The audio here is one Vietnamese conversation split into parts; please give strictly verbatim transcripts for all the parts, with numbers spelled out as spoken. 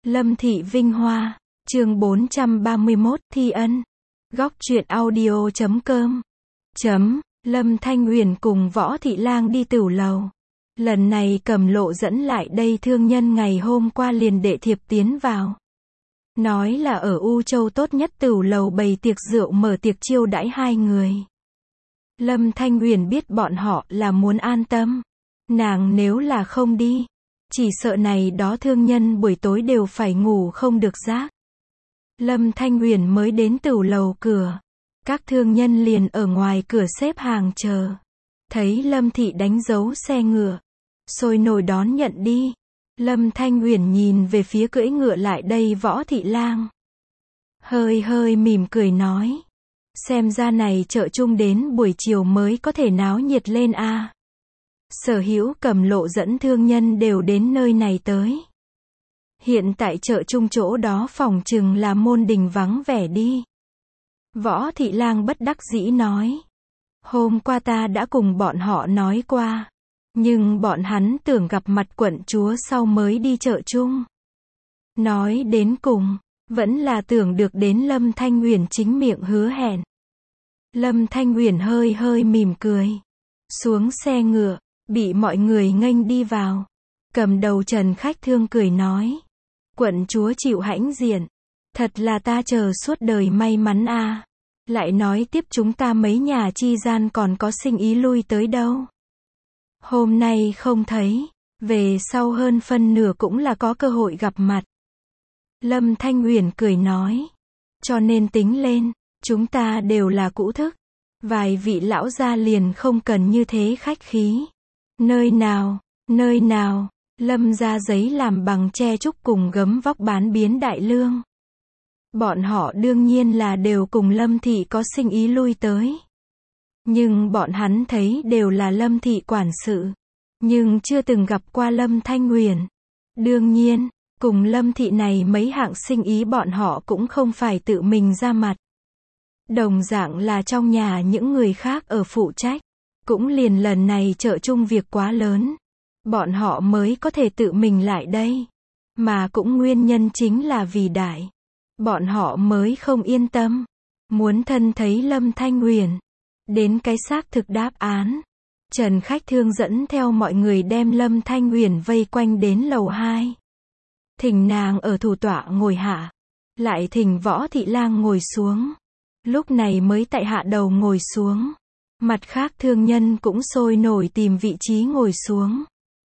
Lâm Thị Vinh Hoa, chương bốn trăm ba mươi mốt, Thi Ân. Góc truyện audio chấm com. Chấm, Lâm Thanh Huyền cùng Võ Thị Lang đi tửu lầu. Lần này Cầm Lộ dẫn lại đây thương nhân ngày hôm qua liền đệ thiệp tiến vào. Nói là ở U Châu tốt nhất tửu lầu bày tiệc rượu mở tiệc chiêu đãi hai người. Lâm Thanh Huyền biết bọn họ là muốn an tâm. Nàng nếu là không đi, chỉ sợ này đó thương nhân buổi tối đều phải ngủ không được giấc. Lâm Thanh Huyền mới đến tửu lầu cửa. Các thương nhân liền ở ngoài cửa xếp hàng chờ. Thấy Lâm Thị đánh dấu xe ngựa, sôi nổi đón nhận đi. Lâm Thanh Huyền nhìn về phía cưỡi ngựa lại đây Võ Thị Lang. Hơi hơi mỉm cười nói. Xem ra này chợ chung đến buổi chiều mới có thể náo nhiệt lên a. À. Sở hữu Cầm Lộ dẫn thương nhân đều đến nơi này tới. Hiện tại chợ chung chỗ đó phòng chừng là môn đình vắng vẻ đi. Võ Thị Lang bất đắc dĩ nói. Hôm qua ta đã cùng bọn họ nói qua. Nhưng bọn hắn tưởng gặp mặt quận chúa sau mới đi chợ chung. Nói đến cùng, vẫn là tưởng được đến Lâm Thanh Huyền chính miệng hứa hẹn. Lâm Thanh Huyền hơi hơi mỉm cười. Xuống xe ngựa, bị mọi người nghênh đi vào. Cầm đầu Trần Khách Thương cười nói. Quận chúa chịu hãnh diện. Thật là ta chờ suốt đời may mắn a. À. Lại nói tiếp chúng ta mấy nhà chi gian còn có sinh ý lui tới đâu. Hôm nay không thấy, về sau hơn phân nửa cũng là có cơ hội gặp mặt. Lâm Thanh Huyền cười nói. Cho nên tính lên, chúng ta đều là cũ thức. Vài vị lão gia liền không cần như thế khách khí. Nơi nào, nơi nào, Lâm ra giấy làm bằng tre trúc cùng gấm vóc bán biến đại lương. Bọn họ đương nhiên là đều cùng Lâm Thị có sinh ý lui tới. Nhưng bọn hắn thấy đều là Lâm Thị quản sự. Nhưng chưa từng gặp qua Lâm Thanh Huyền. Đương nhiên, cùng Lâm Thị này mấy hạng sinh ý bọn họ cũng không phải tự mình ra mặt. Đồng dạng là trong nhà những người khác ở phụ trách. Cũng liền lần này chợ chung việc quá lớn. Bọn họ mới có thể tự mình lại đây. Mà cũng nguyên nhân chính là vì đại. Bọn họ mới không yên tâm. Muốn thân thấy Lâm Thanh Huyền. Đến cái xác thực đáp án. Trần Khách Thương dẫn theo mọi người đem Lâm Thanh Huyền vây quanh đến lầu hai. Thỉnh nàng ở thủ tọa ngồi hạ. Lại thỉnh Võ Thị Lang ngồi xuống. Lúc này mới tại hạ đầu ngồi xuống. Mặt khác thương nhân cũng sôi nổi tìm vị trí ngồi xuống.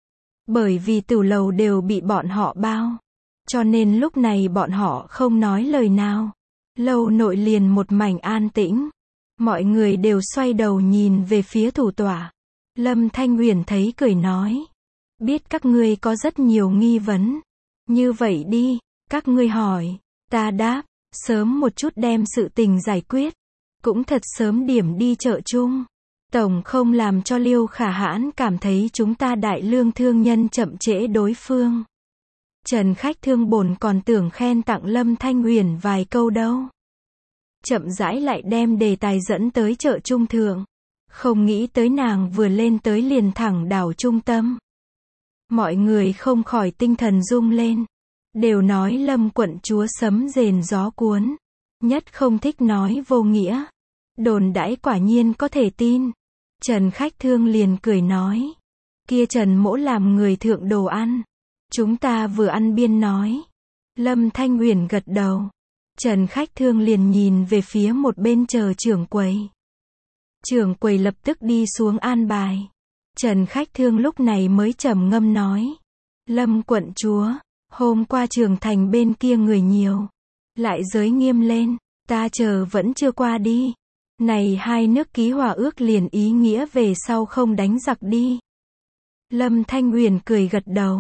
Bởi vì tửu lầu đều bị bọn họ bao. Cho nên lúc này bọn họ không nói lời nào. Lầu nội liền một mảnh an tĩnh. Mọi người đều xoay đầu nhìn về phía thủ tọa. Lâm Thanh Huyền thấy cười nói. Biết các ngươi có rất nhiều nghi vấn. Như vậy đi, các ngươi hỏi, ta đáp, sớm một chút đem sự tình giải quyết. Cũng thật sớm điểm đi chợ chung. Tổng không làm cho Liêu Khả Hãn cảm thấy chúng ta đại lương thương nhân chậm trễ đối phương. Trần Khách Thương bổn còn tưởng khen tặng Lâm Thanh Huyền vài câu đâu. Chậm rãi lại đem đề tài dẫn tới chợ trung thượng. Không nghĩ tới nàng vừa lên tới liền thẳng đảo trung tâm. Mọi người không khỏi tinh thần rung lên. Đều nói Lâm quận chúa sấm rền gió cuốn. Nhất không thích nói vô nghĩa. Đồn đãi quả nhiên có thể tin. Trần Khách Thương liền cười nói. Kia Trần mỗ làm người thượng đồ ăn. Chúng ta vừa ăn biên nói. Lâm Thanh Huyền gật đầu. Trần Khách Thương liền nhìn về phía một bên chờ trưởng quầy. Trưởng quầy lập tức đi xuống an bài. Trần Khách Thương lúc này mới trầm ngâm nói. Lâm quận chúa, hôm qua Trường Thành bên kia người nhiều. Lại giới nghiêm lên, ta chờ vẫn chưa qua đi. Này hai nước ký hòa ước liền ý nghĩa về sau không đánh giặc đi. Lâm Thanh Huyền cười gật đầu.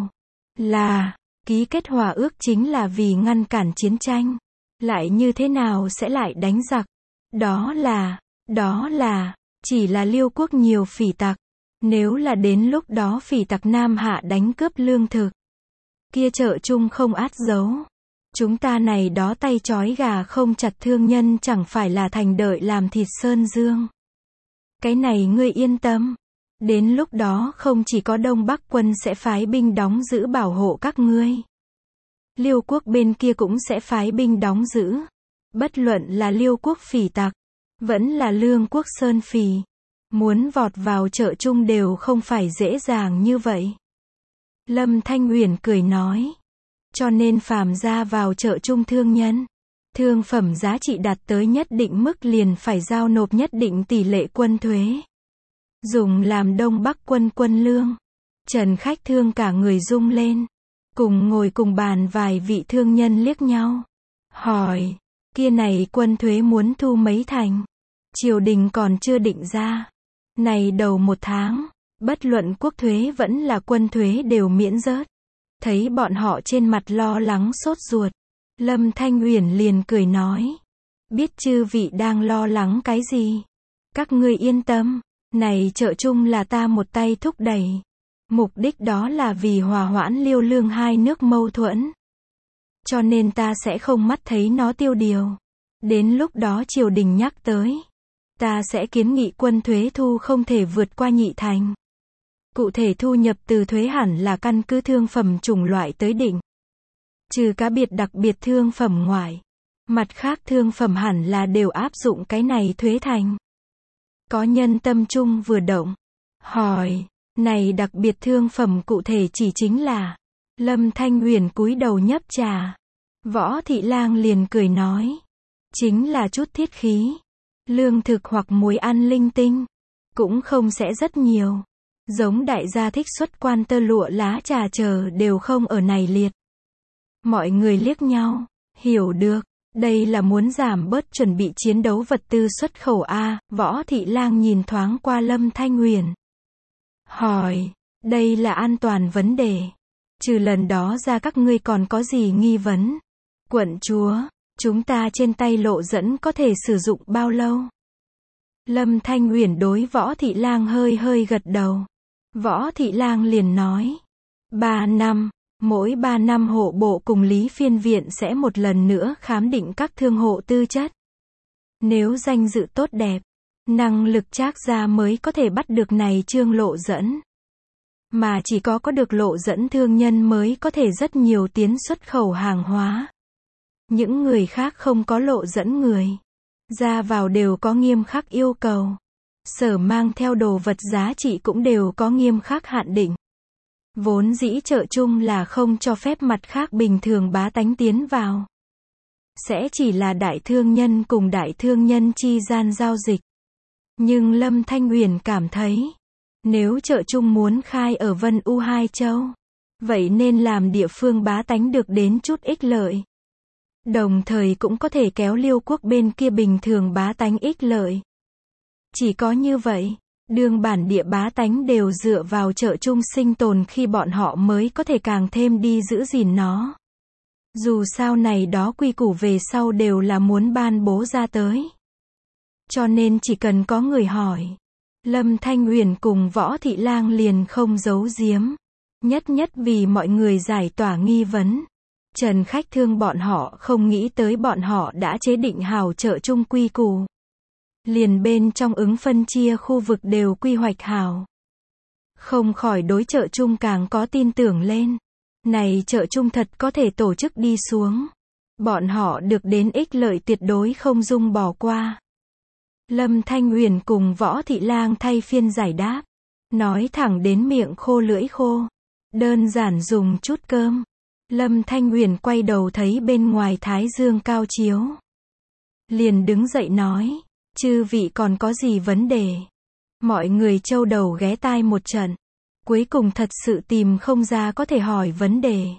Là, ký kết hòa ước chính là vì ngăn cản chiến tranh. Lại như thế nào sẽ lại đánh giặc? Đó là, đó là, chỉ là Liêu quốc nhiều phỉ tặc. Nếu là đến lúc đó phỉ tặc Nam Hạ đánh cướp lương thực. Kia chợ chung không át giấu. Chúng ta này đó tay trói gà không chặt thương nhân chẳng phải là thành đợi làm thịt sơn dương. Cái này ngươi yên tâm. Đến lúc đó không chỉ có Đông Bắc quân sẽ phái binh đóng giữ bảo hộ các ngươi. Liêu quốc bên kia cũng sẽ phái binh đóng giữ. Bất luận là Liêu quốc phỉ tặc, vẫn là Lương quốc sơn phỉ, muốn vọt vào Chợ Trung đều không phải dễ dàng như vậy. Lâm Thanh Uyển cười nói. Cho nên phàm ra vào Chợ Trung thương nhân, thương phẩm giá trị đạt tới nhất định mức liền phải giao nộp nhất định tỷ lệ quân thuế, dùng làm Đông Bắc quân quân lương. Trần Khách Thương cả người rung lên, cùng ngồi cùng bàn vài vị thương nhân liếc nhau, hỏi, kia này quân thuế muốn thu mấy thành? Triều đình còn chưa định ra. Này đầu một tháng, bất luận quốc thuế vẫn là quân thuế đều miễn rớt. Thấy bọn họ trên mặt lo lắng sốt ruột, Lâm Thanh Uyển liền cười nói, biết chư vị đang lo lắng cái gì? Các ngươi yên tâm, này Chợ Trung là ta một tay thúc đẩy. Mục đích đó là vì hòa hoãn Liêu Lương hai nước mâu thuẫn. Cho nên ta sẽ không mắt thấy nó tiêu điều. Đến lúc đó triều đình nhắc tới, ta sẽ kiến nghị quân thuế thu không thể vượt qua nhị thành. Cụ thể thu nhập từ thuế hẳn là căn cứ thương phẩm chủng loại tới định. Trừ cá biệt đặc biệt thương phẩm ngoại, mặt khác thương phẩm hẳn là đều áp dụng cái này thuế thành. Có nhân tâm trung vừa động, hỏi, này đặc biệt thương phẩm cụ thể chỉ chính là? Lâm Thanh Uyển cúi đầu nhấp trà. Võ Thị Lang liền cười nói, chính là chút thiết khí, lương thực hoặc muối ăn linh tinh, cũng không sẽ rất nhiều. Giống đại gia thích xuất quan tơ lụa lá trà chờ đều không ở này liệt. Mọi người liếc nhau, hiểu được, đây là muốn giảm bớt chuẩn bị chiến đấu vật tư xuất khẩu a. Võ Thị Lang nhìn thoáng qua Lâm Thanh Uyển, hỏi, đây là an toàn vấn đề. Trừ lần đó ra các ngươi còn có gì nghi vấn? Quận chúa, chúng ta trên tay lộ dẫn có thể sử dụng bao lâu? Lâm Thanh Uyển đối Võ Thị Lang hơi hơi gật đầu. Võ Thị Lang liền nói, ba năm, mỗi ba năm hộ bộ cùng Lý Phiên Viện sẽ một lần nữa khám định các thương hộ tư chất. Nếu danh dự tốt đẹp, năng lực trác ra mới có thể bắt được này chương lộ dẫn. Mà chỉ có có được lộ dẫn thương nhân mới có thể rất nhiều tiến xuất khẩu hàng hóa. Những người khác không có lộ dẫn người, ra vào đều có nghiêm khắc yêu cầu. Sở mang theo đồ vật giá trị cũng đều có nghiêm khắc hạn định. Vốn dĩ Chợ Trung là không cho phép mặt khác bình thường bá tánh tiến vào. Sẽ chỉ là đại thương nhân cùng đại thương nhân chi gian giao dịch. Nhưng Lâm Thanh Uyển cảm thấy, nếu Chợ Trung muốn khai ở Vân U Hai Châu, vậy nên làm địa phương bá tánh được đến chút ích lợi. Đồng thời cũng có thể kéo Liêu quốc bên kia bình thường bá tánh ích lợi. Chỉ có như vậy, đương bản địa bá tánh đều dựa vào Chợ Trung sinh tồn khi bọn họ mới có thể càng thêm đi giữ gìn nó. Dù sao này đó quy củ về sau đều là muốn ban bố ra tới. Cho nên chỉ cần có người hỏi, Lâm Thanh Uyển cùng Võ Thị Lang liền không giấu giếm. Nhất nhất vì mọi người giải tỏa nghi vấn. Trần Khách Thương bọn họ không nghĩ tới bọn họ đã chế định hào Chợ Trung quy củ. Liền bên trong ứng phân chia khu vực đều quy hoạch hào. Không khỏi đối Chợ Trung càng có tin tưởng lên. Này Chợ Trung thật có thể tổ chức đi xuống. Bọn họ được đến ích lợi tuyệt đối không dung bỏ qua. Lâm Thanh Uyển cùng Võ Thị Lang thay phiên giải đáp. Nói thẳng đến miệng khô lưỡi khô. Đơn giản dùng chút cơm. Lâm Thanh Uyển quay đầu thấy bên ngoài thái dương cao chiếu. Liền đứng dậy nói, chư vị còn có gì vấn đề? Mọi người châu đầu ghé tai một trận. Cuối cùng thật sự tìm không ra có thể hỏi vấn đề.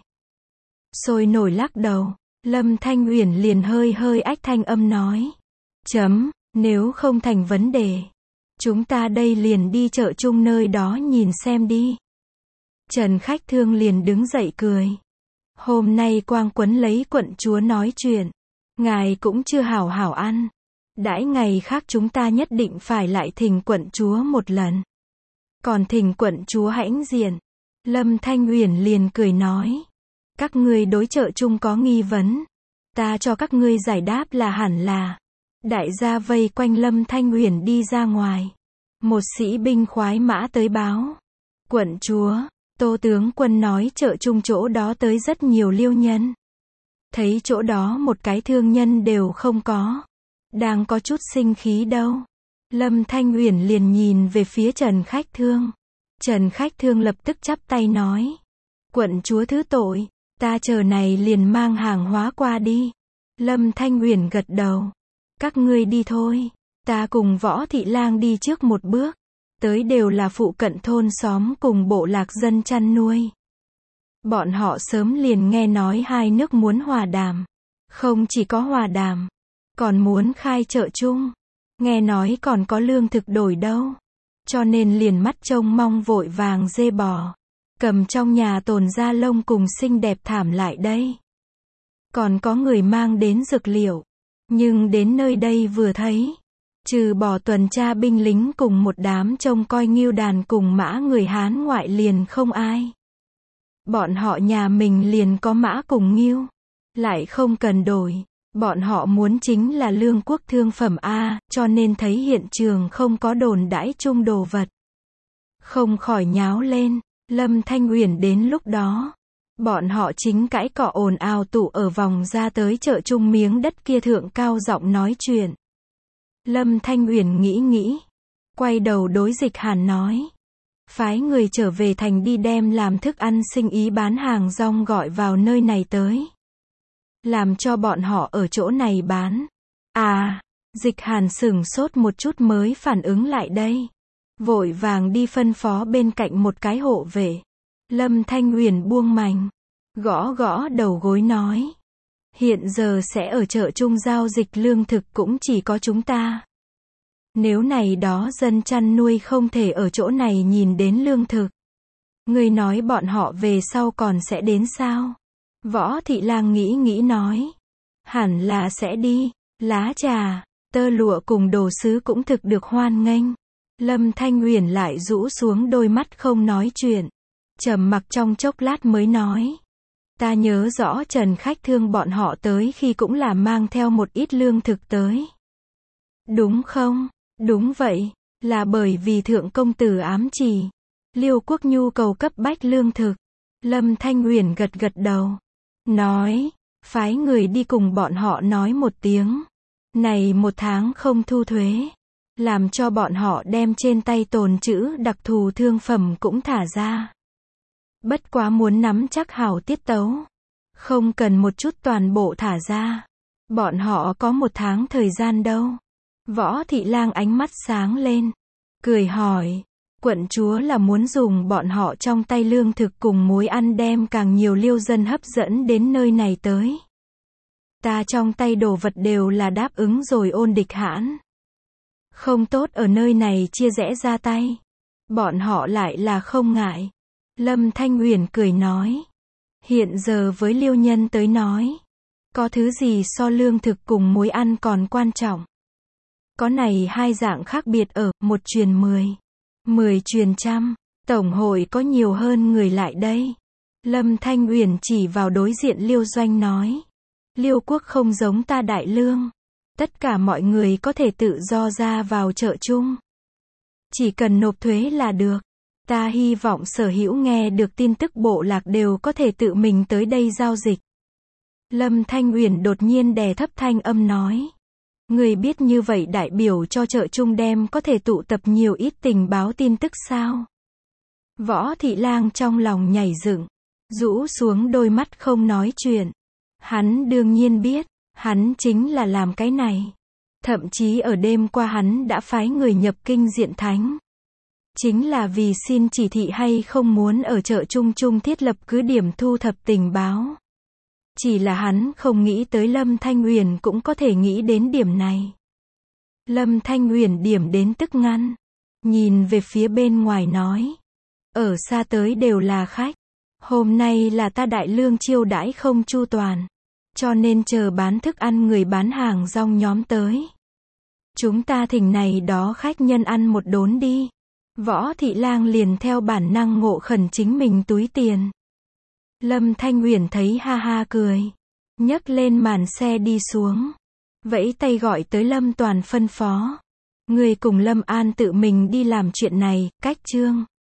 Sôi nổi lắc đầu, Lâm Thanh Uyển liền hơi hơi ách thanh âm nói. Chấm, nếu không thành vấn đề, chúng ta đây liền đi Chợ Trung nơi đó nhìn xem đi. Trần Khách Thương liền đứng dậy cười. Hôm nay Quang Quấn lấy quận chúa nói chuyện, ngài cũng chưa hảo hảo ăn. Đãi ngày khác chúng ta nhất định phải lại thỉnh quận chúa một lần. Còn thỉnh quận chúa hãnh diện. Lâm Thanh Uyển liền cười nói. Các ngươi đối Chợ Trung có nghi vấn. Ta cho các ngươi giải đáp là hẳn là. Đại gia vây quanh Lâm Thanh Uyển đi ra ngoài. Một sĩ binh khoái mã tới báo. Quận chúa, Tô tướng quân nói Chợ Trung chỗ đó tới rất nhiều liêu nhân. thấy chỗ đó một cái thương nhân đều không có. Đang có chút sinh khí đâu. Lâm Thanh Uyển liền nhìn về phía Trần Khách Thương. Trần Khách Thương lập tức chắp tay nói. Quận chúa thứ tội, ta chờ này liền mang hàng hóa qua đi. Lâm Thanh Uyển gật đầu. Các ngươi đi thôi, ta cùng Võ Thị Lang đi trước một bước. Tới đều là phụ cận thôn xóm cùng bộ lạc dân chăn nuôi. Bọn họ sớm liền nghe nói hai nước muốn hòa đàm. Không chỉ có hòa đàm, còn muốn khai chợ chung. Nghe nói còn có lương thực đổi đâu. Cho nên liền mắt trông mong vội vàng dê bò. Cầm trong nhà tồn da lông cùng xinh đẹp thảm lại đây. Còn có người mang đến dược liệu. Nhưng đến nơi đây vừa thấy. Trừ bỏ tuần tra binh lính cùng một đám trông coi nghêu đàn cùng mã người Hán ngoại liền không ai. Bọn họ nhà mình liền có mã cùng nghêu. Lại không cần đổi. Bọn họ muốn chính là lương quốc thương phẩm A, cho nên thấy hiện trường không có đồn đãi chung đồ vật. Không khỏi nháo lên. Lâm Thanh Uyển đến lúc đó. Bọn họ chính cãi cọ ồn ào tụ ở vòng ra tới chợ chung miếng đất kia thượng cao giọng nói chuyện. Lâm Thanh Uyển nghĩ nghĩ. Quay đầu đối Dịch Hàn nói. Phái người trở về thành đi đem làm thức ăn sinh ý bán hàng rong gọi vào nơi này tới. Làm cho bọn họ ở chỗ này bán. À, Dịch Hàn sửng sốt một chút mới phản ứng lại đây. Vội vàng đi phân phó bên cạnh một cái hộ vệ. Lâm Thanh Uyển buông mành. Gõ gõ đầu gối nói. Hiện giờ sẽ ở chợ chung giao dịch lương thực cũng chỉ có chúng ta. Nếu này đó dân chăn nuôi không thể ở chỗ này nhìn đến lương thực. Người nói bọn họ về sau còn sẽ đến sao? Võ Thị Lang nghĩ nghĩ nói. Hẳn là sẽ đi. Lá trà, tơ lụa cùng đồ sứ cũng thực được hoan nghênh. Lâm Thanh Uyển lại rũ xuống đôi mắt không nói chuyện. Trầm mặc trong chốc lát mới nói. Ta nhớ rõ Trần Khách Thương bọn họ tới khi cũng là mang theo một ít lương thực tới. Đúng không? Đúng vậy. Là bởi vì thượng công tử ám chỉ. Liêu quốc nhu cầu cấp bách lương thực. Lâm Thanh Uyển gật gật đầu. Nói. Phái người đi cùng bọn họ nói một tiếng. Này một tháng không thu thuế. Làm cho bọn họ đem trên tay tồn trữ đặc thù thương phẩm cũng thả ra. Bất quá muốn nắm chắc hảo tiết tấu. Không cần một chút toàn bộ thả ra. Bọn họ có một tháng thời gian đâu. Võ Thị Lang ánh mắt sáng lên. Cười hỏi. Quận chúa là muốn dùng bọn họ trong tay lương thực cùng muối ăn đem càng nhiều liêu dân hấp dẫn đến nơi này tới. Ta trong tay đồ vật đều là đáp ứng rồi ôn địch hãn. Không tốt ở nơi này chia rẽ ra tay. Bọn họ lại là không ngại. Lâm Thanh Uyển cười nói. Hiện giờ với liêu nhân tới nói. Có thứ gì so lương thực cùng muối ăn còn quan trọng. Có này hai dạng khác biệt ở, một truyền mười. Mười truyền trăm. Tổng hội có nhiều hơn người lại đây. Lâm Thanh Uyển chỉ vào đối diện liêu doanh nói. Liêu quốc không giống ta đại lương. Tất cả mọi người có thể tự do ra vào chợ chung. Chỉ cần nộp thuế là được. Ta hy vọng sở hữu nghe được tin tức bộ lạc đều có thể tự mình tới đây giao dịch. Lâm Thanh Uyển đột nhiên đè thấp thanh âm nói. Người biết như vậy đại biểu cho chợ chung đem có thể tụ tập nhiều ít tình báo tin tức sao? Võ Thị Lang trong lòng nhảy dựng. Rũ xuống đôi mắt không nói chuyện. Hắn đương nhiên biết. Hắn chính là làm cái này. Thậm chí ở đêm qua hắn đã phái người nhập kinh diện thánh. Chính là vì xin chỉ thị hay không muốn ở chợ chung chung thiết lập cứ điểm thu thập tình báo. Chỉ là hắn không nghĩ tới Lâm Thanh Uyển cũng có thể nghĩ đến điểm này. Lâm Thanh Uyển điểm đến tức ngăn. Nhìn về phía bên ngoài nói. Ở xa tới đều là khách. Hôm nay là ta đại lương chiêu đãi không chu toàn. Cho nên chờ bán thức ăn người bán hàng rong nhóm tới. Chúng ta thỉnh này đó khách nhân ăn một đốn đi. Võ Thị Lang liền theo bản năng ngộ khẩn chính mình túi tiền. Lâm Thanh Uyển thấy ha ha cười. Nhấc lên màn xe đi xuống. Vẫy tay gọi tới Lâm Toàn phân phó. Người cùng Lâm An tự mình đi làm chuyện này, cách chương.